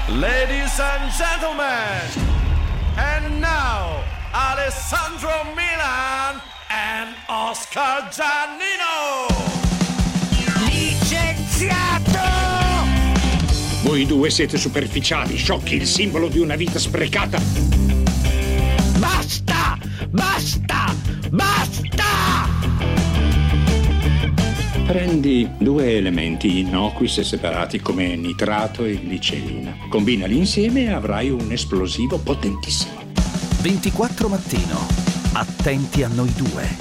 Ladies and gentlemen, and now Alessandro Milan and Oscar Giannino. Licenziato! Voi due siete superficiali, sciocchi, il simbolo di una vita sprecata. Basta! Basta! Basta! Prendi due elementi innocui se separati come nitrato e glicerina. Combinali insieme e avrai un esplosivo potentissimo. 24 mattino. Attenti a noi due.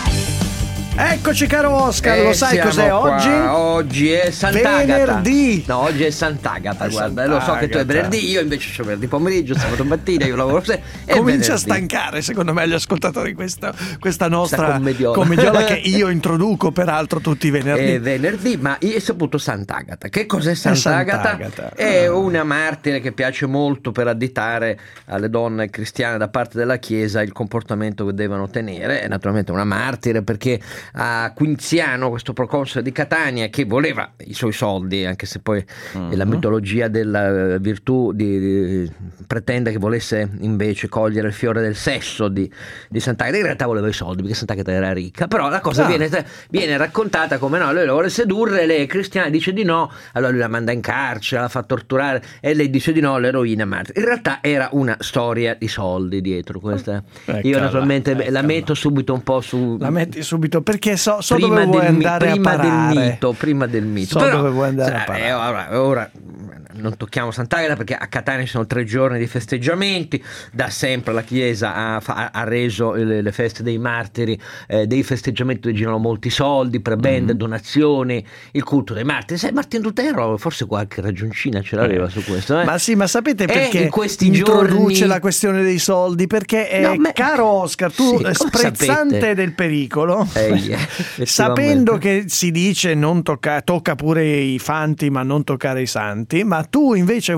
Eccoci caro Oscar, lo sai Siamo cos'è qua. oggi? Oggi è Sant'Agata. Venerdì. No, oggi è Sant'Agata, guarda. Lo so che tu è Sant'Agata. venerdì, io invece c'ho venerdì pomeriggio, sabato mattina, io lavoro e Comincia venerdì. a stancare secondo me gli ascoltatori questa nostra commediola. commediola che io introduco peraltro tutti i venerdì. È venerdì, ma io ho saputo Sant'Agata. Che cos'è Sant'Agata? Sant'Agata. È una martire che piace molto per additare alle donne cristiane da parte della Chiesa il comportamento che devono tenere. È naturalmente una martire perché a Quinziano, questo proconsole di Catania, che voleva i suoi soldi, anche se poi la mitologia della virtù pretende che volesse invece cogliere il fiore del sesso di Sant'Agata. In realtà voleva i soldi perché Sant'Agata era ricca, però la cosa viene raccontata come no, lui la vuole sedurre, lei è cristiana, dice di no, allora lui la manda in carcere, la fa torturare e lei dice di no, l'eroina martire. In realtà era una storia di soldi dietro questa. Io naturalmente la metto subito un po' su. La metti subito perché so Prima dove vuoi del andare a parare. prima del mito. So dove vuoi andare a parare. Ora non tocchiamo Sant'Agata perché a Catania ci sono 3 giorni di festeggiamenti. Da sempre la Chiesa ha reso le feste dei martiri dei festeggiamenti dove girano molti soldi, prebende, donazioni, il culto dei martiri. Sai, Martin Lutero forse qualche ragioncina ce l'aveva su questo. Ma sì, ma sapete perché in questi introduce giorni la questione dei soldi? Perché caro Oscar, tu Sì, come sprezzante sapete? del pericolo, Effettivamente. sapendo che si dice non tocca pure i fanti ma non toccare i santi, ma tu invece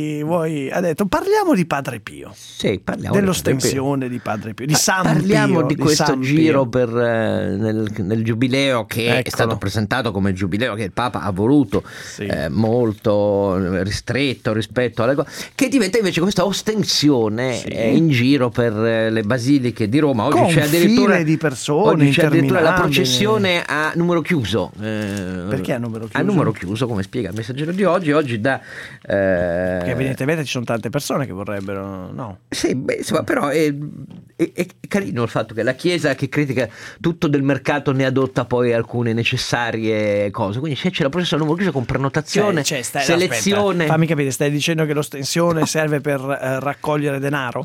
hai detto parliamo di Padre Pio. Sì, parliamo dell'ostensione di Padre Pio, di San Parliamo Pio, di questo San giro Pio. nel giubileo che è Eccolo. stato presentato come giubileo che il Papa ha voluto, Sì. molto ristretto rispetto alle cose, che diventa invece questa ostensione in giro per le basiliche di Roma. Oggi Con c'è addirittura file di persone oggi c'è addirittura la interminabili. processione a numero chiuso. Perché a numero chiuso? A numero chiuso, come spiega il Messaggero di oggi da Che evidentemente ci sono tante persone che vorrebbero, no? sì, beh, insomma, però è carino il fatto che la Chiesa, che critica tutto del mercato, ne adotta poi alcune necessarie cose. Quindi c'è la processione numero chiuso con prenotazione, selezione. Fammi capire, stai dicendo che l'ostensione serve per raccogliere denaro?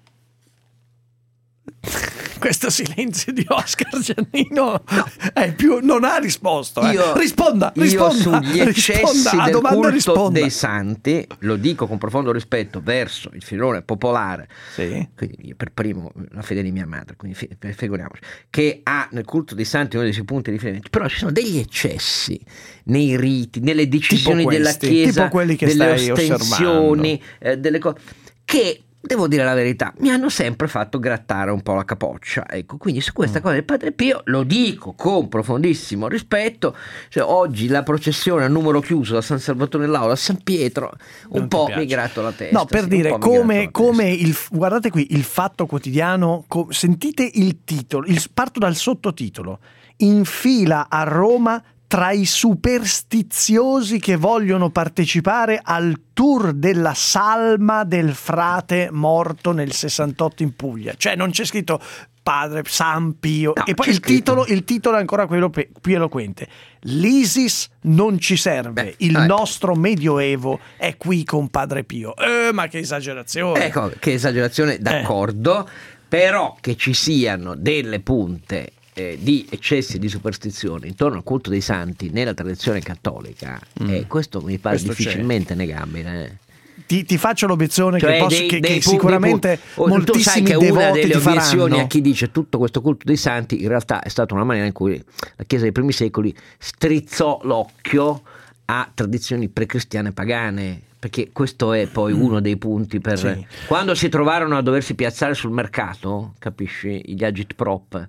Questo silenzio di Oscar Giannino è più, non ha risposto. Risponda sugli eccessi a del domanda culto risponda. dei santi, lo dico con profondo rispetto verso il filone popolare, Sì. quindi io per primo la fede di mia madre, quindi figuriamoci, che ha nel culto dei santi uno dei suoi punti di riferimento, però ci sono degli eccessi nei riti, nelle decisioni della questi, Chiesa, tipo quelli che delle stai ostensioni, delle cose che, devo dire la verità, mi hanno sempre fatto grattare un po' la capoccia. Ecco, quindi su questa cosa del Padre Pio lo dico con profondissimo rispetto. Cioè, oggi la processione a numero chiuso da San Salvatore nell'Aula a San Pietro Non un ti po' piace? mi gratto la testa. No, per sì, dire un po' mi gratto la come testa. guardate qui il Fatto Quotidiano, sentite il titolo, parto dal sottotitolo: in fila a Roma tra i superstiziosi che vogliono partecipare al tour della salma del frate morto nel 68 in Puglia. Cioè non c'è scritto Padre San Pio, No, e poi c'è scritto. il titolo è ancora quello più eloquente: l'ISIS non ci serve, il ecco. nostro medioevo è qui con Padre Pio. Ma che esagerazione. Ecco, che esagerazione, d'accordo, però che ci siano delle punte di eccessi di superstizione intorno al culto dei santi nella tradizione cattolica, questo mi pare Questo difficilmente negabile. Ti faccio l'obiezione Cioè, che sicuramente moltissimi tu sai che una devoti delle ti obiezioni faranno. a chi dice tutto questo culto dei santi in realtà è stata una maniera in cui la Chiesa dei primi secoli strizzò l'occhio a tradizioni precristiane pagane, perché questo è poi uno dei punti per Sì. quando si trovarono a doversi piazzare sul mercato, capisci, gli agitprop,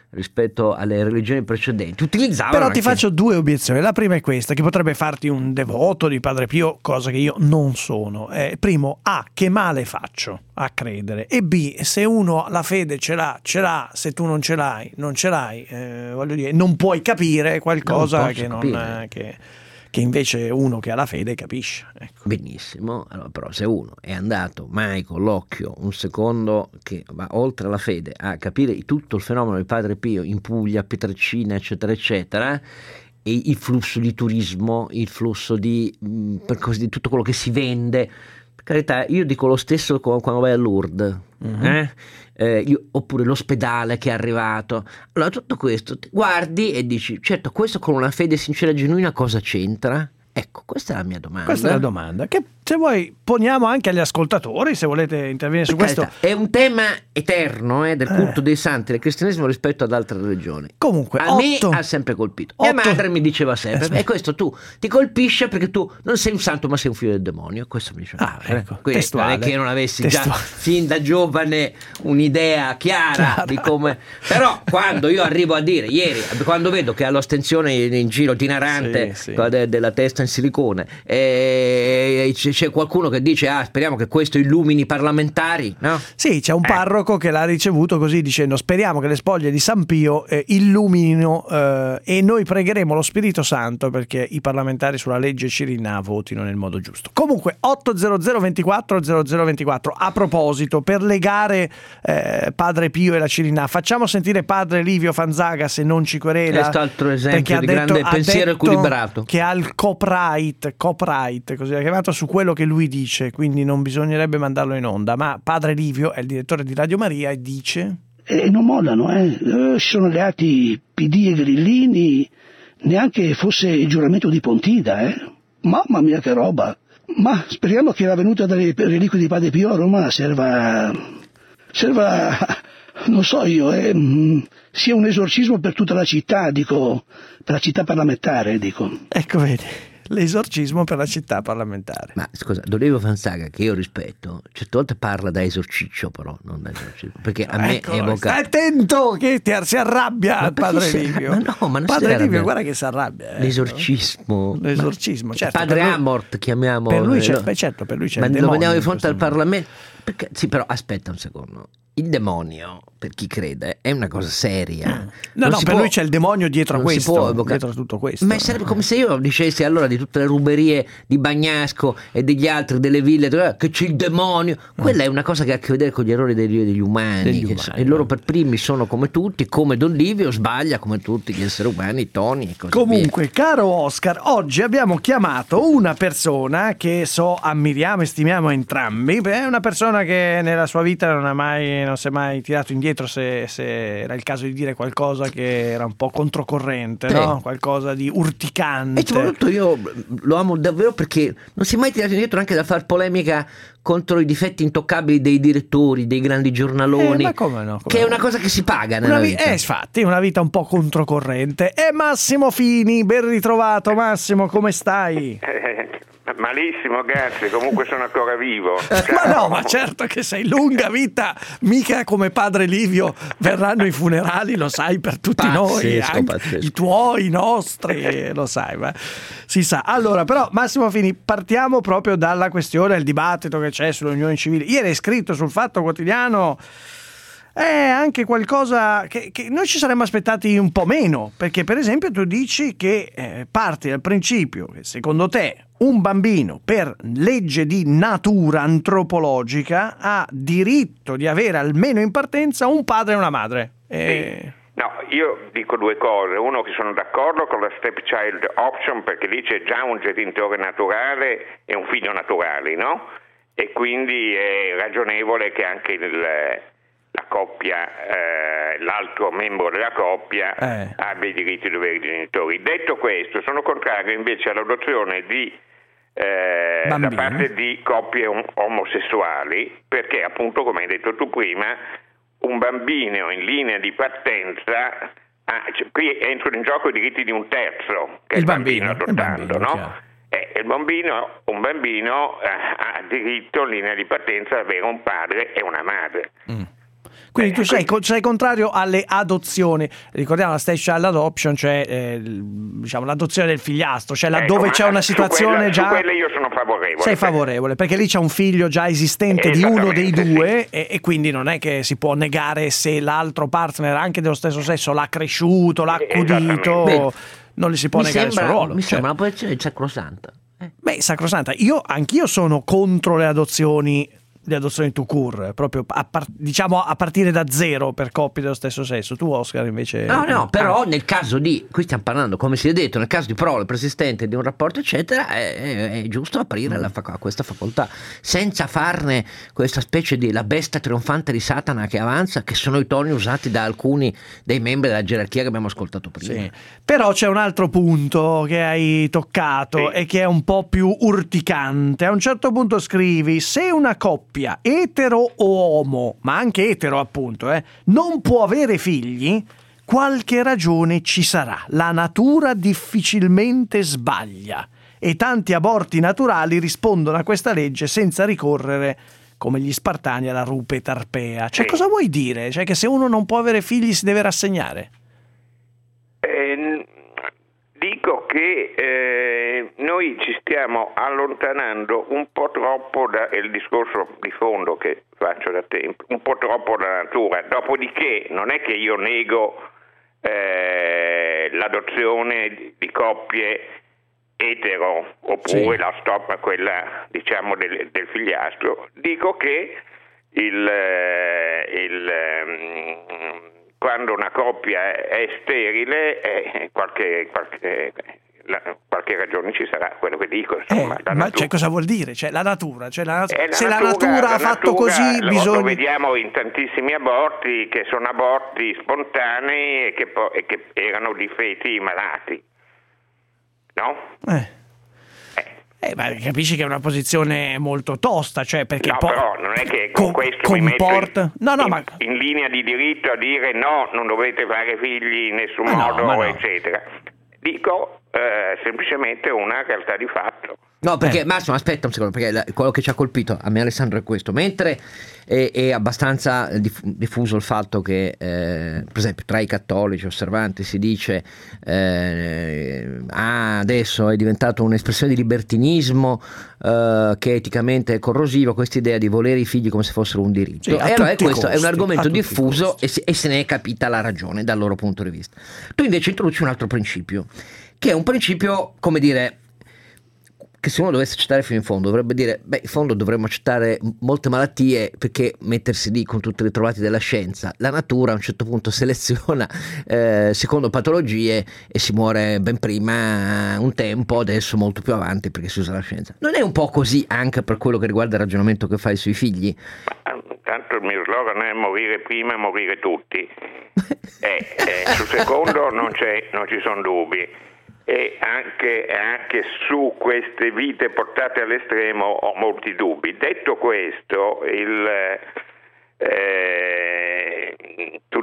rispetto alle religioni precedenti utilizzavano. Però ti faccio due obiezioni. La prima è questa, che potrebbe farti un devoto di Padre Pio, cosa che io non sono. Primo, A, che male faccio a credere, e B, se uno la fede ce l'ha, se tu non ce l'hai, non ce l'hai, voglio dire, non puoi capire qualcosa che invece uno che ha la fede capisce. Ecco. Benissimo, allora, però se uno è andato mai con l'occhio un secondo che va oltre la fede a capire tutto il fenomeno di Padre Pio in Puglia, Pietrelcina, eccetera eccetera, e il flusso di turismo, il flusso di tutto quello che si vende, per carità, io dico lo stesso quando vai a Lourdes, oppure l'ospedale che è arrivato. Allora tutto questo guardi e dici, certo, questo con una fede sincera e genuina cosa c'entra? Ecco, questa è la mia domanda. Questa è la domanda che, se vuoi, poniamo anche agli ascoltatori, se volete intervenire su questo. È un tema eterno del culto dei santi del cristianesimo rispetto ad altre religioni. Comunque, a me ha sempre colpito. Mia madre mi diceva sempre, e questo tu ti colpisce perché tu non sei un santo ma sei un figlio del demonio. Questo mi diceva. Ecco, quindi non è che io non avessi già fin da giovane un'idea chiara di come. Però quando io arrivo a dire, ieri, quando vedo che all'ostensione in giro itinerante della testa in silicone c'è qualcuno che dice speriamo che questo illumini i parlamentari, no? Sì, c'è un parroco che l'ha ricevuto così dicendo speriamo che le spoglie di San Pio illuminino e noi pregheremo lo Spirito Santo perché i parlamentari sulla legge Cirinà votino nel modo giusto. Comunque 80024 a proposito, per legare Padre Pio e la Cirinà, facciamo sentire Padre Livio Fanzaga, se non ci querela, quest'altro esempio di grande pensiero equilibrato, che ha il copyright, così è chiamato, su quello che lui dice, quindi non bisognerebbe mandarlo in onda, ma Padre Livio è il direttore di Radio Maria e dice non mollano, si sono alleati PD e Grillini, neanche fosse il giuramento di Pontida, mamma mia che roba. Ma speriamo che la venuta delle reliquie di Padre Pio a Roma serva non so io, sia un esorcismo per tutta la città, dico, per la città parlamentare, dico. Ecco, vedi, l'esorcismo per la città parlamentare. Ma scusa, Don Livio Fanzaga, che io rispetto, certe volte parla da esorciccio, però non da esorcismo, perché a me evoca. Stai attento che si arrabbia il Padre Livio. No, ma non Padre Livio, guarda che si arrabbia. L'esorcismo, certo. Padre Amort chiamiamo. Per lui c'è, certo, per lui c'è. Ma il lo demonio, vediamo di fronte al Parlamento. Perché, sì, però aspetta un secondo. Il demonio, per chi crede, è una cosa seria. Per lui c'è il demonio dietro a questo, dietro a tutto questo. Ma sarebbe come se io dicessi allora di tutte le ruberie di Bagnasco e degli altri, delle ville, che c'è il demonio. Quella è una cosa che ha a che vedere con gli errori degli umani. E loro per primi sono come tutti, come Don Livio sbaglia come tutti gli esseri umani, Tony e così Comunque, via. caro Oscar, oggi abbiamo chiamato una persona che ammiriamo e stimiamo entrambi. È una persona che nella sua vita non si è mai tirato indietro se era il caso di dire qualcosa che era un po' controcorrente, no? Qualcosa di urticante. E soprattutto io lo amo davvero perché non si è mai tirato indietro anche da far polemica contro i difetti intoccabili dei direttori, dei grandi giornaloni, ma come no? Che è una cosa che si paga nella vita. Infatti, una vita un po' controcorrente. E Massimo Fini, ben ritrovato Massimo, come stai? Malissimo, grazie, comunque sono ancora vivo. Ma no, ma certo che sei, lunga vita, mica come Padre Livio verranno i funerali, lo sai, per tutti noi, anche i tuoi, i nostri, lo sai, ma si sa. Allora, però Massimo Fini, partiamo proprio dalla questione, il dibattito che c'è sulle unioni civili. Ieri hai scritto sul Fatto Quotidiano anche qualcosa che noi ci saremmo aspettati un po' meno, perché per esempio tu dici che parti dal principio che secondo te un bambino per legge di natura antropologica ha diritto di avere almeno in partenza un padre e una madre. Sì. No, io dico due cose. Uno, che sono d'accordo con la stepchild option perché lì c'è già un genitore naturale e un figlio naturale, no? E quindi è ragionevole che anche la coppia, l'altro membro della coppia abbia i diritti e doveri dei genitori. Detto questo, sono contrario invece all'adozione da parte di coppie omosessuali, perché appunto, come hai detto tu prima, un bambino in linea di partenza, qui entrano in gioco i diritti di un terzo, che è il bambino adottando, no? Un bambino ha diritto in linea di partenza ad avere un padre e una madre. Quindi tu sei contrario alle adozioni. Ricordiamo la step child adoption, cioè diciamo l'adozione del figliastro, cioè laddove c'è una situazione su quelle io sono favorevole. Sei favorevole, perché lì c'è un figlio già esistente di uno dei due, sì. e quindi non è che si può negare se l'altro partner, anche dello stesso sesso, l'ha cresciuto, l'ha accudito, non gli si può negare il suo ruolo. Mi sembra una posizione sacrosanta. Beh, sacrosanta. Anch'io sono contro le adozioni tout court, proprio a partire da zero per coppie dello stesso sesso. Tu, Oscar, invece no, però nel caso di, qui stiamo parlando, come si è detto, nel caso di prole persistente di un rapporto eccetera, è giusto aprire questa facoltà senza farne questa specie di la bestia trionfante di Satana che avanza, che sono i toni usati da alcuni dei membri della gerarchia che abbiamo ascoltato prima. Sì. Però c'è un altro punto che hai toccato e che è un po' più urticante. A un certo punto scrivi: se una coppia etero o omo, ma anche etero appunto, non può avere figli, qualche ragione ci sarà. La natura difficilmente sbaglia e tanti aborti naturali rispondono a questa legge senza ricorrere, come gli Spartani, alla rupe tarpea. Cioè, cosa vuoi dire? Cioè, che se uno non può avere figli si deve rassegnare? Dico che noi ci stiamo allontanando un po' troppo il discorso di fondo che faccio da tempo, un po' troppo dalla natura. Dopodiché non è che io nego l'adozione di coppie etero oppure la stop a quella, diciamo, del figliastro. Dico che quando una coppia è sterile, qualche ragione ci sarà, quello che dico. Insomma, ma cosa vuol dire? Cioè, la natura, se la natura ha fatto così, bisogna. Lo vediamo in tantissimi aborti che sono aborti spontanei e che erano di feti malati, no? Ma capisci che è una posizione molto tosta, cioè perché però non è che con questo mi metto ma in linea di diritto a dire no, non dovete fare figli in nessun modo, eccetera. Dico semplicemente una realtà di fatto. No, perché Massimo, aspetta un secondo, perché quello che ci ha colpito a me, Alessandro, è questo. Mentre è abbastanza diffuso il fatto che, per esempio, tra i cattolici osservanti si dice adesso è diventato un'espressione di libertinismo che eticamente è corrosivo, questa idea di volere i figli come se fossero un diritto. E allora questo è un argomento diffuso e se ne è capita la ragione dal loro punto di vista. Tu invece introduci un altro principio, che è un principio, come dire, che se uno dovesse accettare fino in fondo dovrebbe dire, in fondo dovremmo accettare molte malattie, perché mettersi lì con tutti i ritrovati della scienza? La natura a un certo punto seleziona secondo patologie e si muore ben prima un tempo, adesso molto più avanti perché si usa la scienza. Non è un po' così anche per quello che riguarda il ragionamento che fai sui figli? Tanto il mio slogan è morire prima, morire tutti. Sul secondo non ci sono dubbi. E anche su queste vite portate all'estremo ho molti dubbi. Detto questo, tu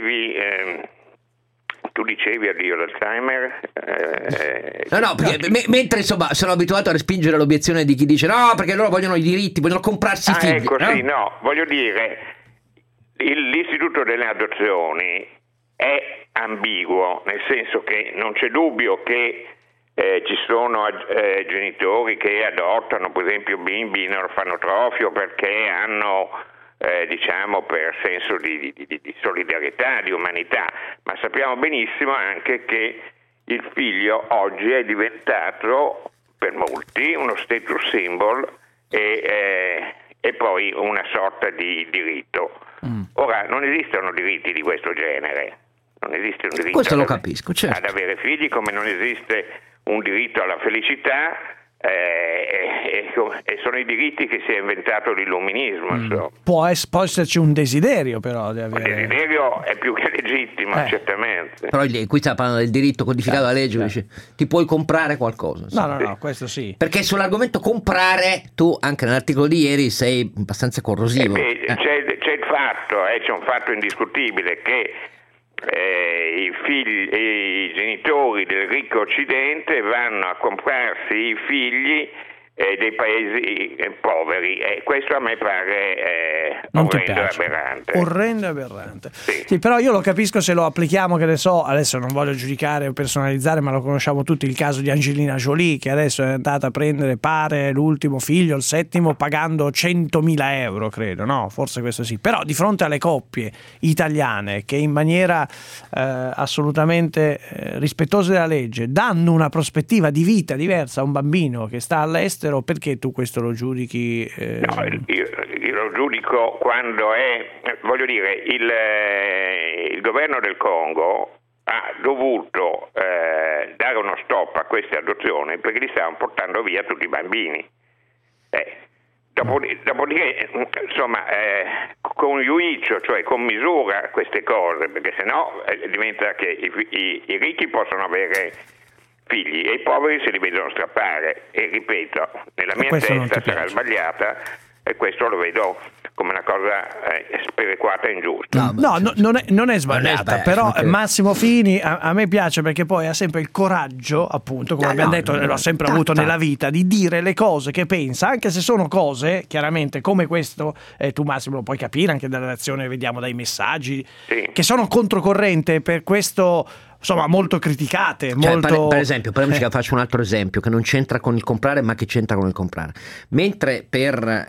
dicevi addio l'Alzheimer. No, perché mentre insomma sono abituato a respingere l'obiezione di chi dice no, perché loro vogliono i diritti, vogliono comprarsi i figli. Ecco, sì, no, voglio dire, l'istituto delle adozioni è ambiguo, nel senso che non c'è dubbio che ci sono genitori che adottano per esempio bimbi in orfanotrofio perché hanno diciamo per senso di solidarietà, di umanità, ma sappiamo benissimo anche che il figlio oggi è diventato per molti uno status symbol e poi una sorta di diritto. Ora non esistono diritti di questo genere. Non esiste un diritto questo lo capisco, certo, ad avere figli, come non esiste un diritto alla felicità, e sono i diritti che si è inventato l'illuminismo. Può esserci un desiderio, però di avere... Il desiderio è più che legittimo, certamente. Però qui sta parlando del diritto codificato dalla legge, dice, ti puoi comprare qualcosa. No, questo sì. Perché sull'argomento comprare tu anche nell'articolo di ieri sei abbastanza corrosivo. C'è il fatto, c'è un fatto indiscutibile che i genitori del ricco occidente vanno a comprarsi i figli dei paesi poveri, e questo a me pare orrendo e aberrante. Orrendo e aberrante. Sì. Sì, però io lo capisco se lo applichiamo, che ne so, adesso non voglio giudicare o personalizzare, ma lo conosciamo tutti, il caso di Angelina Jolie, che adesso è andata a prendere, pare, l'ultimo figlio, il 7º, pagando 100.000 euro, credo, no? Forse questo sì. Però di fronte alle coppie italiane che in maniera assolutamente rispettosa della legge danno una prospettiva di vita diversa a un bambino che sta all'estero, perché tu questo lo giudichi? No, io lo giudico quando voglio dire, il governo del Congo ha dovuto dare uno stop a queste adozioni perché li stavano portando via tutti i bambini. Dopodiché, insomma, con giudizio, cioè con misura, queste cose, perché sennò diventa che i ricchi possono avere figli e i poveri se li vedono strappare, e ripeto, nella mia testa sarà sbagliata, e questo lo vedo come una cosa sperequata e ingiusta. Non è sbagliata, però Massimo Fini a me piace perché poi ha sempre il coraggio, appunto, come abbiamo detto, l'ho sempre avuto nella vita, di dire le cose che pensa, anche se sono cose, chiaramente, come questo, tu Massimo lo puoi capire anche dalla reazione, vediamo dai messaggi, che sono controcorrente, per questo insomma molto criticate, molto... per esempio, faccio un altro esempio che non c'entra con il comprare ma che c'entra con il comprare. Mentre per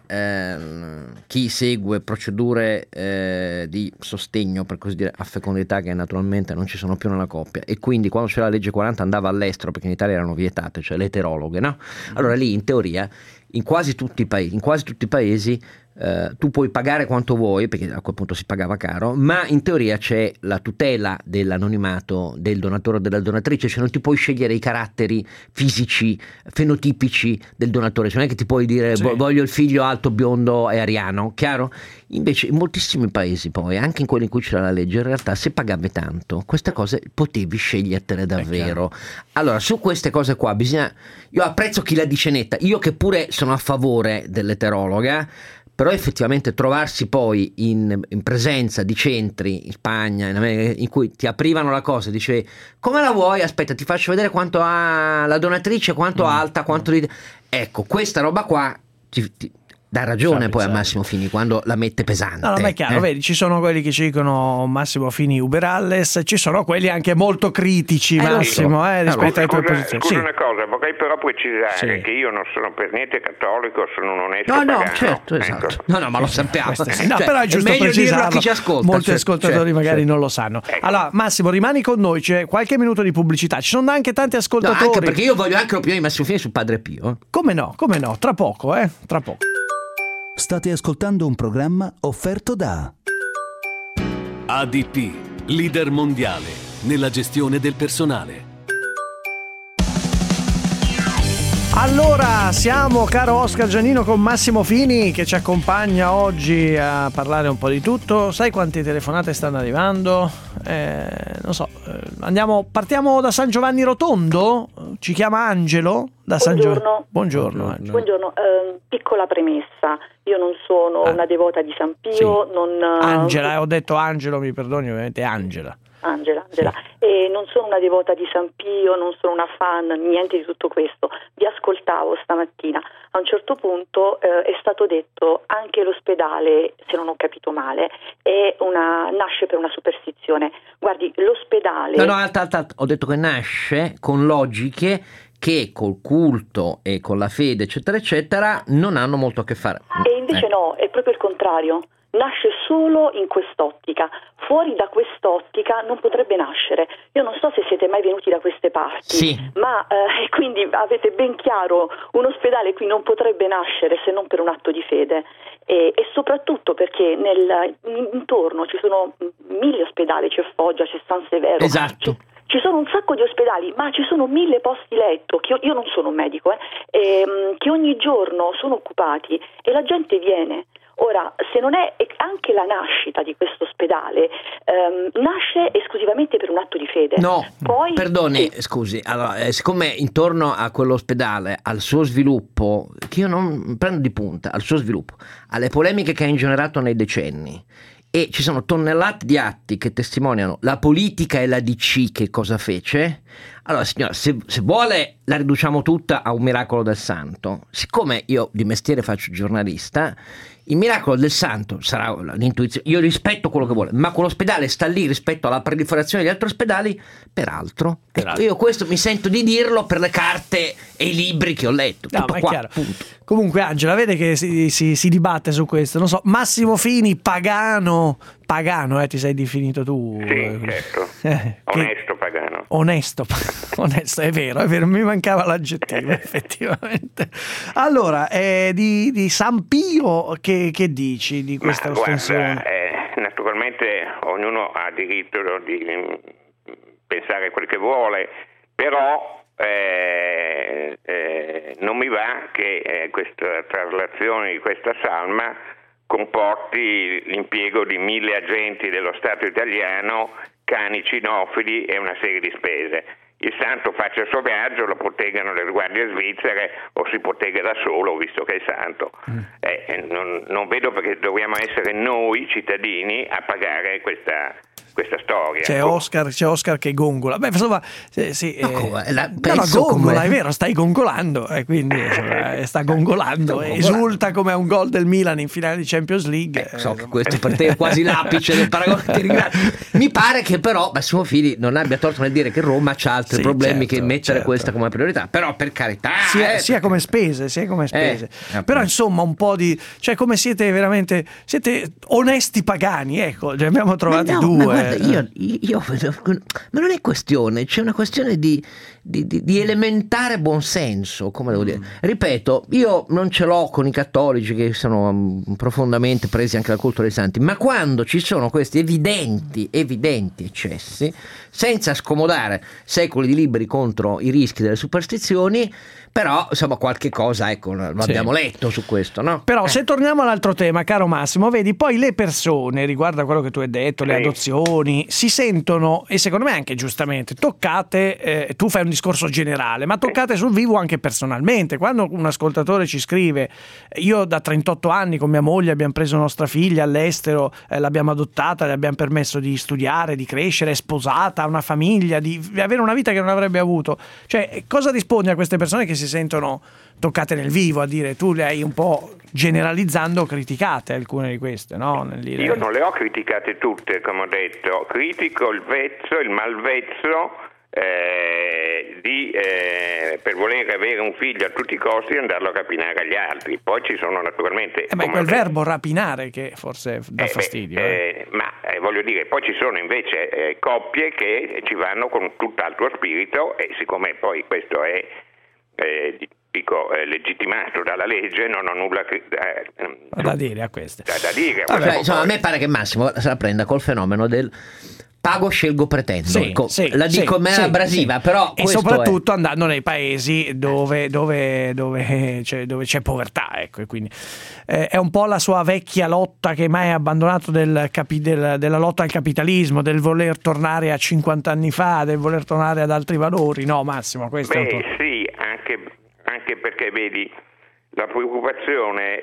chi segue procedure di sostegno, per così dire, a fecondità, che naturalmente non ci sono più nella coppia, e quindi quando c'era la legge 40 andava all'estero perché in Italia erano vietate, cioè le eterologhe, no? Allora lì in teoria in quasi tutti i paesi tu puoi pagare quanto vuoi, perché a quel punto si pagava caro, ma in teoria c'è la tutela dell'anonimato del donatore o della donatrice, cioè non ti puoi scegliere i caratteri fisici, fenotipici del donatore, cioè non è che ti puoi dire voglio il figlio alto, biondo e ariano, chiaro? Invece in moltissimi paesi, poi anche in quelli in cui c'era la legge, in realtà se pagavi tanto queste cose potevi scegliertele davvero. Allora su queste cose qua io apprezzo chi la dice netta, io che pure sono a favore dell'eterologa, però effettivamente trovarsi poi in presenza di centri in Spagna, in America, in cui ti aprivano la cosa, dicevi come la vuoi, aspetta ti faccio vedere quanto ha la donatrice, quanto alta, quanto ecco, questa roba qua dà ragione poi a Massimo Fini quando la mette pesante. No, ma è chiaro, vedi, ci sono quelli che ci dicono Massimo Fini uberalles, ci sono quelli anche molto critici, Massimo, rispetto alle tue posizioni. Scusa una cosa, vorrei però precisare che io non sono per niente cattolico, sono un onesto pagano. Certo, esatto. Ecco. No, ma lo sappiamo. No, però è giusto precisarlo, chi ci ascolta. Molti ascoltatori magari non lo sanno. Allora Massimo, rimani con noi, c'è qualche minuto di pubblicità, ci sono anche tanti ascoltatori. No, anche perché io voglio anche l'opinione di Massimo Fini su Padre Pio. Come no, tra poco, tra poco. State ascoltando un programma offerto da ADP, leader mondiale nella gestione del personale. Allora, siamo, caro Oscar Giannino, con Massimo Fini che ci accompagna oggi a parlare un po' di tutto. Sai quante telefonate stanno arrivando? Non so, partiamo da San Giovanni Rotondo? Ci chiama Angelo? Da San Giovanni. Buongiorno. Angelo. Buongiorno, piccola premessa. Io non sono una devota di San Pio, Angela, ho detto Angelo, mi perdoni, ovviamente Angela. Angela. E non sono una devota di San Pio, non sono una fan, niente di tutto questo. Vi ascoltavo stamattina. A un certo punto è stato detto anche l'ospedale, se non ho capito male, nasce per una superstizione. Guardi, l'ospedale... No, alta. Ho detto che nasce con logiche che col culto e con la fede, eccetera, eccetera, non hanno molto a che fare. E invece no, è proprio il contrario. Nasce solo in quest'ottica, fuori da quest'ottica non potrebbe nascere. Io non so se siete mai venuti da queste parti, ma quindi avete ben chiaro, un ospedale qui non potrebbe nascere se non per un atto di fede, e soprattutto perché intorno ci sono 1000 ospedali, c'è Foggia, c'è San Severo. Esatto. Ci sono un sacco di ospedali, ma ci sono 1000 posti letto, che io non sono un medico, che ogni giorno sono occupati e la gente viene. Ora, se non è anche la nascita di questo ospedale, nasce esclusivamente per un atto di fede. No, poi, perdoni, scusi, allora, siccome intorno a quell'ospedale, al suo sviluppo, che io non prendo di punta, al suo sviluppo, alle polemiche che ha ingenerato nei decenni, e ci sono tonnellate di atti che testimoniano la politica e la DC che cosa fece, Allora signora, se vuole la riduciamo tutta a un miracolo del santo. Siccome io di mestiere faccio giornalista, il miracolo del santo sarà l'intuizione. Io rispetto quello che vuole, ma quell'ospedale sta lì rispetto alla proliferazione degli altri ospedali peraltro. Ecco, io questo mi sento di dirlo per le carte e i libri che ho letto. No, tutto ma è qua, chiaro. punto. Comunque Angela, vede che si dibatte su questo. Non so, Massimo Fini, pagano, ti sei definito tu? Sì, certo. Onesto pagano. Onesto, è vero, mi mancava l'aggettivo effettivamente. Allora, di San Pio che dici di questa ostensione? Naturalmente ognuno ha diritto di pensare quel che vuole, però non mi va che questa traslazione di questa salma comporti l'impiego di 1.000 agenti dello Stato italiano, cani cinofili e una serie di spese. Il santo faccia il suo viaggio, lo proteggano le guardie svizzere o si protegge da solo, visto che è santo. Non vedo perché dobbiamo essere noi cittadini a pagare questa storia. C'è Oscar che gongola. Beh, insomma, sì, penso gongola, è vero, stai gongolando, quindi sta gongolando, esulta come a un gol del Milan in finale di Champions League. So che questo per te è quasi l'apice del paragone, ti ringrazio. Mi pare che però Massimo Fini non abbia torto nel dire che Roma c'ha altri problemi che mettere questa come priorità, però per carità sia come spese, però insomma un po' di, cioè come siete onesti pagani, ecco, ne abbiamo trovati due. Guarda, io ma non è questione, c'è una questione di elementare buonsenso, come devo dire. Ripeto, io non ce l'ho con i cattolici che sono profondamente presi anche dal culto dei santi, ma quando ci sono questi evidenti eccessi, senza scomodare secoli di libri contro i rischi delle superstizioni, però insomma qualche cosa, ecco, lo abbiamo letto su questo, no? Però se torniamo all'altro tema, caro Massimo, vedi, poi le persone, riguardo a quello che tu hai detto, le adozioni, si sentono, e secondo me anche giustamente, toccate, tu fai un discorso generale, ma toccate sul vivo anche personalmente. Quando un ascoltatore ci scrive: io da 38 anni con mia moglie abbiamo preso nostra figlia all'estero, l'abbiamo adottata, le abbiamo permesso di studiare, di crescere, è sposata, ha una famiglia, di avere una vita che non avrebbe avuto. Cioè, cosa rispondi a queste persone che si sentono toccate nel vivo, a dire, tu le hai un po' generalizzando criticate alcune di queste, no? Io non le ho criticate tutte, come ho detto, critico il malvezzo per voler avere un figlio a tutti i costi e andarlo a rapinare agli altri. Poi ci sono naturalmente ma è quel verbo rapinare che forse dà fastidio. Ma voglio dire, poi ci sono invece coppie che ci vanno con tutt'altro spirito, e siccome poi questo è legittimato dalla legge, non ho nulla da dire a queste. Da dire. Vabbè, insomma, a me pare che Massimo se la prenda col fenomeno del pago, scelgo, pretendo. La dico meno abrasiva, però e soprattutto andando nei paesi dove c'è povertà, ecco, e quindi è un po' la sua vecchia lotta che mai ha abbandonato della lotta al capitalismo, del voler tornare a 50 anni fa, del voler tornare ad altri valori, no Massimo? Questo è un po'... Sì, anche perché vedi la preoccupazione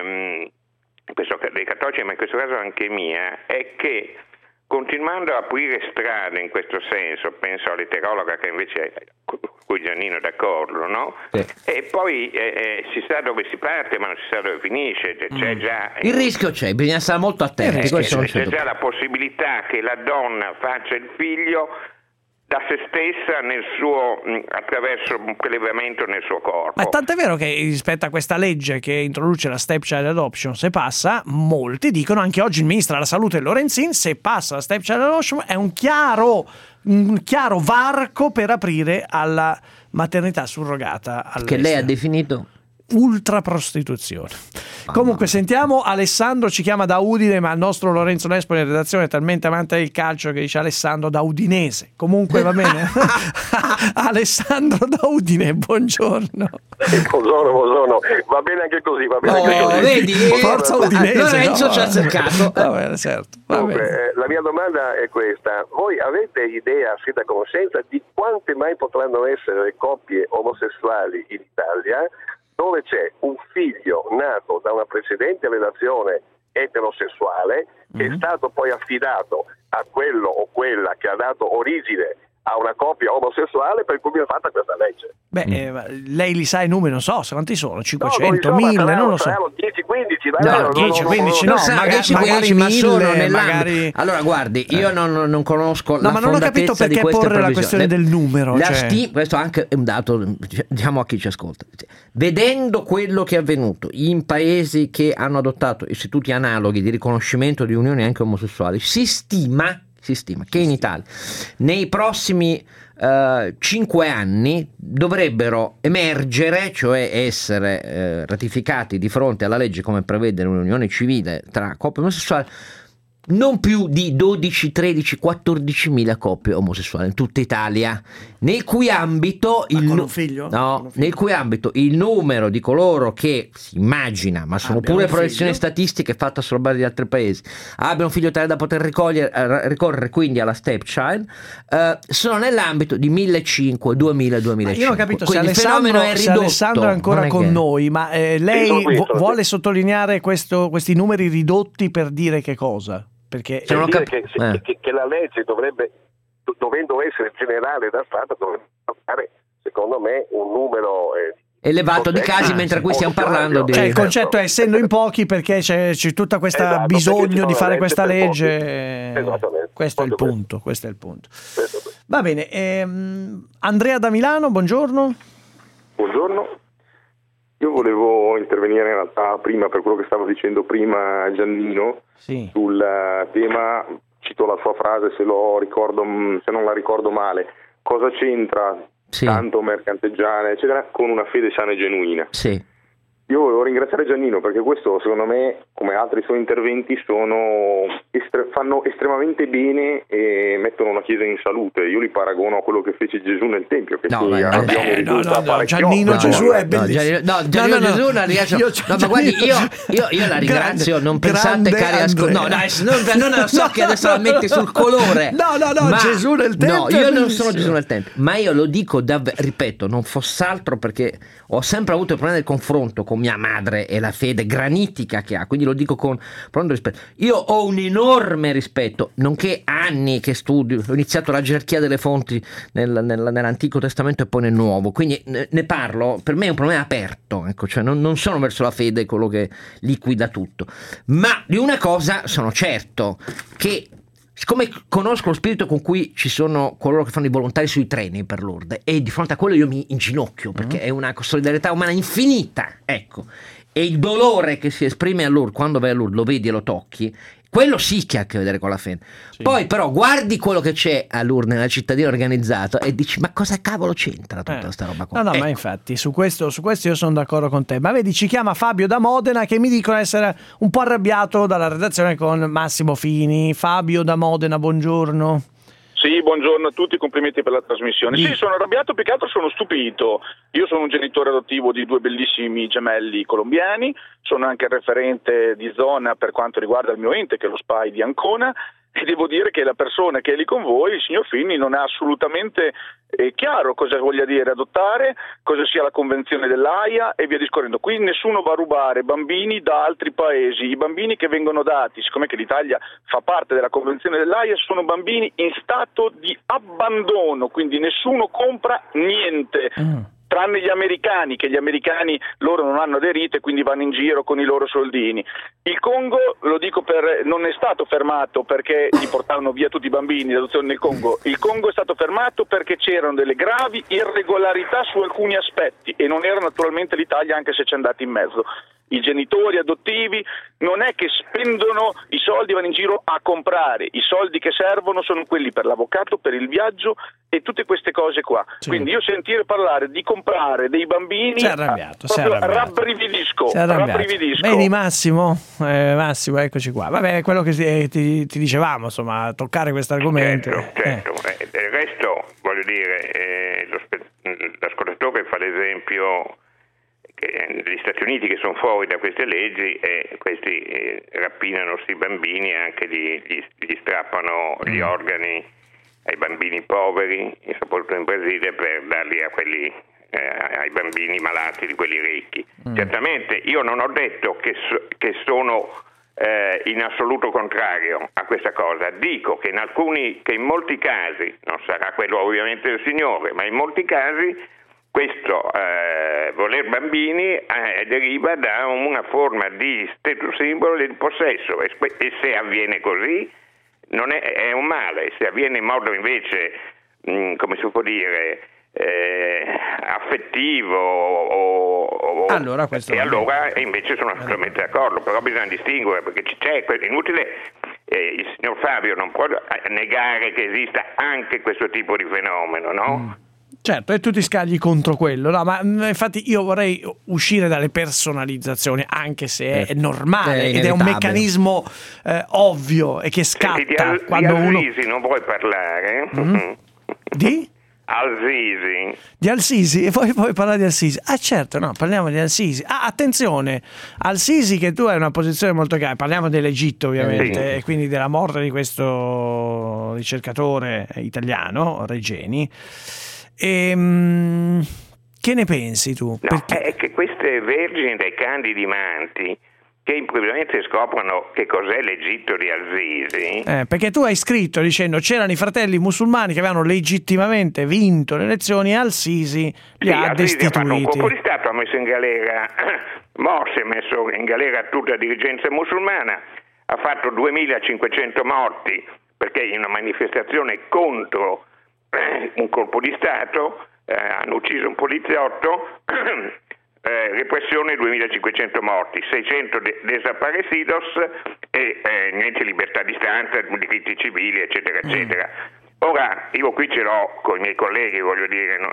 dei cattolici, ma in questo caso anche mia, è che continuando a aprire strade in questo senso, penso all'eterologa che invece con Giannino è d'accordo, no? Sì. E poi si sa dove si parte, ma non si sa dove finisce. C'è già il rischio, bisogna stare molto attenti. C'è già la possibilità che la donna faccia il figlio da se stessa attraverso un prelevamento nel suo corpo. Ma tant'è vero che rispetto a questa legge che introduce la stepchild adoption, se passa, molti dicono, anche oggi il ministro della salute Lorenzin, se passa la stepchild adoption è un chiaro varco per aprire alla maternità surrogata all'estero. Che lei ha definito ultraprostituzione. Comunque sentiamo Alessandro, ci chiama da Udine, ma il nostro Lorenzo Nespoli in redazione è talmente amante del calcio che dice Alessandro da Udinese. Comunque va bene. Alessandro da Udine, buongiorno. Buongiorno, va bene anche così, va bene anche così. Vedi, forza Udinese. Lorenzo ci ha cercato. Va bene, certo. Comunque, la mia domanda è questa: voi avete idea, siete a conoscenza di quante mai potranno essere le coppie omosessuali in Italia dove c'è un figlio nato da una precedente relazione eterosessuale che è stato poi affidato a quello o quella che ha dato origine a una coppia omosessuale per cui viene fatta questa legge. Lei li sa i numeri, non so quanti sono, 500, no, 1000, non lo so. 10-15, 10-15 no, magari 1000, magari... Allora guardi, io non conosco la ma non ho capito perché porre la questione del numero. Questo anche è un dato, diciamo a chi ci ascolta. Vedendo quello che è avvenuto in paesi che hanno adottato istituti analoghi di riconoscimento di unioni anche omosessuali, si stima che in Italia nei prossimi 5 anni dovrebbero emergere, cioè essere ratificati di fronte alla legge come prevede un'unione civile tra coppie omosessuali, non più di 12, 13, 14 mila coppie omosessuali in tutta Italia, nel cui ambito nel cui ambito il numero di coloro che si immagina, ma sono pure proiezioni statistiche fatte sulla base di altri paesi, abbiano un figlio tale da poter ricorrere quindi alla stepchild, sono nell'ambito di 1.500, 2.000, 2.500. Io ho capito, quindi se Alessandro è ancora con noi, ma lei vuole sottolineare questi numeri ridotti per dire che cosa? Perché che la legge dovendo essere generale da Stato, dovrebbe fare, secondo me, un numero elevato di casi, mentre qui stiamo parlando di... Cioè il concetto è essendo in pochi perché c'è tutta questa bisogno di fare questa legge. Questo è il punto. Va bene, Andrea da Milano, buongiorno. Buongiorno. Io volevo intervenire in realtà prima per quello che stava dicendo prima Giannino sul tema, cito la sua frase se non la ricordo male, cosa c'entra tanto mercanteggiare eccetera con una fede sana e genuina. Io volevo ringraziare Giannino perché questo secondo me, come altri suoi interventi, fanno estremamente bene e mettono la Chiesa in salute. Io li paragono a quello che fece Gesù nel Tempio, che Giannino Gesù è bellissimo. Gesù la riesce. Ma guardi, io la ringrazio, non pensate cari ascoltatori. Non so che adesso la metti sul colore. No, Gesù nel Tempio. No, io non sono Gesù nel Tempio, ma io lo dico ripeto, non fosse altro perché ho sempre avuto il problema del confronto con mia madre e la fede granitica che ha, quindi lo dico con profondo rispetto. Io ho un enorme rispetto, nonché anni che studio, ho iniziato la gerarchia delle fonti nell'Antico Testamento e poi nel Nuovo, quindi ne parlo, per me è un problema aperto, ecco, cioè non sono verso la fede quello che liquida tutto, ma di una cosa sono certo, che siccome conosco lo spirito con cui ci sono coloro che fanno i volontari sui treni per Lourdes, e di fronte a quello io mi inginocchio perché è una solidarietà umana infinita, ecco, e il dolore che si esprime a Lourdes quando vai a Lourdes lo vedi e lo tocchi, quello sì che ha a che vedere con la fede. Poi però guardi quello che c'è a Lourdes nella cittadina organizzata e dici ma cosa cavolo c'entra tutta questa roba qua? No, ma infatti su questo io sono d'accordo con te, ma vedi, ci chiama Fabio da Modena che mi dicono essere un po' arrabbiato dalla redazione con Massimo Fini. Fabio da Modena, buongiorno. Sì, buongiorno a tutti, complimenti per la trasmissione. Sì, sono arrabbiato, più che altro sono stupito. Io sono un genitore adottivo di 2 bellissimi gemelli colombiani, sono anche referente di zona per quanto riguarda il mio ente, che è lo SPAI di Ancona, e devo dire che la persona che è lì con voi, il signor Fini, non ha assolutamente chiaro cosa voglia dire adottare, cosa sia la convenzione dell'AIA e via discorrendo. Qui nessuno va a rubare bambini da altri paesi, i bambini che vengono dati, siccome che l'Italia fa parte della convenzione dell'AIA, sono bambini in stato di abbandono, quindi nessuno compra niente. Tranne gli americani, che gli americani loro non hanno aderito e quindi vanno in giro con i loro soldini. Il Congo, lo dico non è stato fermato perché gli portavano via tutti i bambini d'adozione nel Congo. Il Congo è stato fermato perché c'erano delle gravi irregolarità su alcuni aspetti e non era naturalmente l'Italia, anche se ci è andati in mezzo. I genitori adottivi non è che spendono i soldi e vanno in giro a comprare, i soldi che servono sono quelli per l'avvocato, per il viaggio e tutte queste cose qua. Quindi io sentire parlare di comprare dei bambini rabbrividisco. Vedi Massimo, eccoci qua. Vabbè, quello che ti dicevamo, insomma, toccare questo argomento. Certo. Del resto, voglio dire, l'ascoltatore fa l'esempio degli Stati Uniti che sono fuori da queste leggi e questi rapinano questi bambini e anche gli strappano gli organi ai bambini poveri, soprattutto in Brasile, per darli a quelli ai bambini malati di quelli ricchi. Certamente io non ho detto che sono in assoluto contrario a questa cosa. Dico che in molti casi, non sarà quello ovviamente del Signore, ma in molti casi questo voler bambini deriva da una forma di status simbolo del possesso, e se avviene così non è un male. Se avviene in modo invece, come si può dire, affettivo allora invece sono assolutamente d'accordo, però bisogna distinguere, perché c'è inutile, il signor Fabio non può negare che esista anche questo tipo di fenomeno, no? Certo, e tu ti scagli contro quello, no? Ma infatti io vorrei uscire dalle personalizzazioni, anche se è normale ed è un meccanismo ovvio e che scatta quando di uno... Al-Sisi non vuoi parlare? Di? Al-Sisi. Di Al-Sisi? E poi parlare di Al-Sisi? Ah certo, no, parliamo di Al-Sisi. Attenzione, Al-Sisi, che tu hai una posizione molto chiara, parliamo dell'Egitto ovviamente, e quindi della morte di questo ricercatore italiano, Regeni. Che ne pensi tu? No, è che queste vergini dai candidi manti che improvvisamente scoprono che cos'è l'Egitto di Al-Sisi. Perché tu hai scritto dicendo c'erano i fratelli musulmani che avevano legittimamente vinto le elezioni e Al-Sisi li ha destituiti. Ha fatto un colpo di Stato, ha messo in galera Morsi, ha messo in galera tutta la dirigenza musulmana, ha fatto 2500 morti perché in una manifestazione contro un colpo di Stato hanno ucciso un poliziotto, repressione, 2500 morti, 600 desaparecidos e niente libertà di stampa, diritti civili, eccetera, eccetera. Ora, io qui ce l'ho con i miei colleghi, voglio dire, no?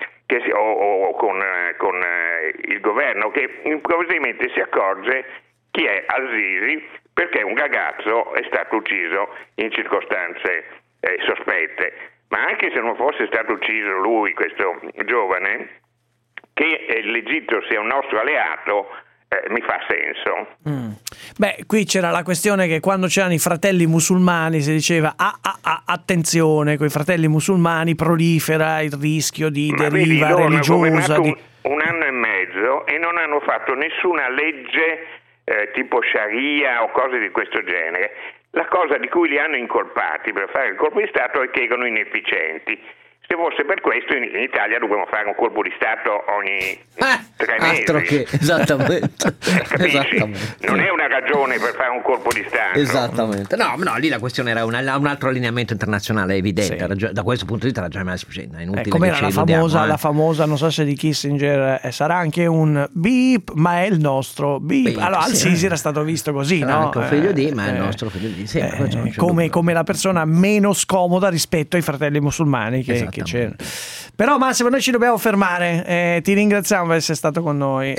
O con il governo, che improvvisamente si accorge chi è Al-Sisi, perché un ragazzo è stato ucciso in circostanze sospette. Ma anche se non fosse stato ucciso lui, questo giovane, che l'Egitto sia un nostro alleato mi fa senso. Beh, qui c'era la questione che quando c'erano i fratelli musulmani si diceva attenzione, con i fratelli musulmani prolifera il rischio di deriva religiosa. Un anno e mezzo e non hanno fatto nessuna legge tipo Sharia o cose di questo genere. La cosa di cui li hanno incolpati per fare il colpo di Stato è che erano inefficienti. Se fosse per questo in Italia dovremmo fare un colpo di Stato ogni 3 mesi. Altro che, esattamente. Esattamente. Non è una ragione per fare un colpo di Stato. Esattamente. No, lì la questione era un altro allineamento internazionale evidente. Sì. Da questo punto di vista ragione sufficiente. È inutile com'era che la famosa, non so se di Kissinger, sarà anche un beep, ma è il nostro beep. Allora Al-Sisi era stato visto così, sarà no? Anche un figlio di, ma è il nostro figlio di. Sì, come la persona meno scomoda rispetto ai fratelli musulmani che c'erano. Però Massimo, noi ci dobbiamo fermare, ti ringraziamo per essere stato con noi.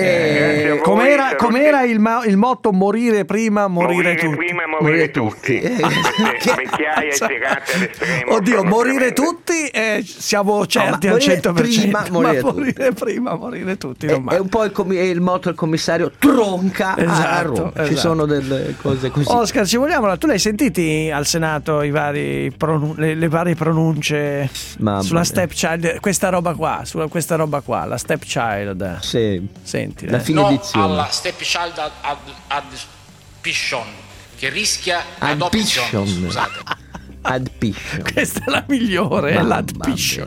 Com'era il motto morire prima, morire tutti? Prima, morire tutti. Vecchiaia e tirate all'estremo. Oddio, morire tutti siamo certi al 100%, morire prima, morire tutti. È un po' il motto del commissario Tronca a Roma. Ci sono delle cose così. Oscar, ci vogliamo, tu l'hai sentiti al Senato le varie pronunce sulla stepchild, questa roba qua, la stepchild. Sì. Senti, la fine edizione. Alla stepchild adoption, che rischia adoption. Scusate. Adoption. Questa è la migliore, l'adoption.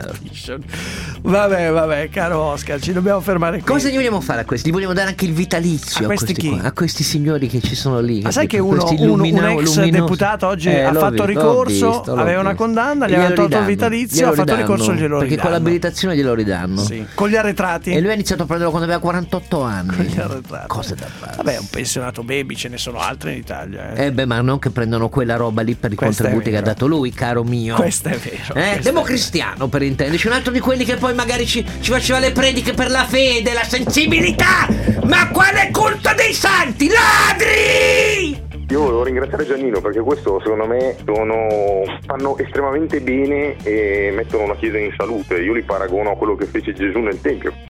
Vabbè, caro Oscar, ci dobbiamo fermare qui. Cosa gli vogliamo fare a questi? Gli vogliamo dare anche il vitalizio a questi signori che ci sono lì. Ma sai che un ex deputato oggi ha fatto ricorso, aveva una condanna, gli aveva tolto il vitalizio, ha fatto ricorso e glielo ridanno. Perché con l'abilitazione glielo ridanno. Sì, con gli arretrati. E lui ha iniziato a prenderlo quando aveva 48 anni. Con gli arretrati. Cose da fare. Vabbè, un pensionato baby, ce ne sono altri in Italia. Ma non che prendono quella roba lì per i contributi che ha dato lui, caro mio. Questo è vero. Democristiano, per intenderci, un altro di quelli che poi magari ci faceva le prediche per la fede, la sensibilità. Ma quale culto dei santi? Ladri! Io volevo ringraziare Giannino perché questo secondo me fanno estremamente bene e mettono una chiesa in salute. Io li paragono a quello che fece Gesù nel Tempio.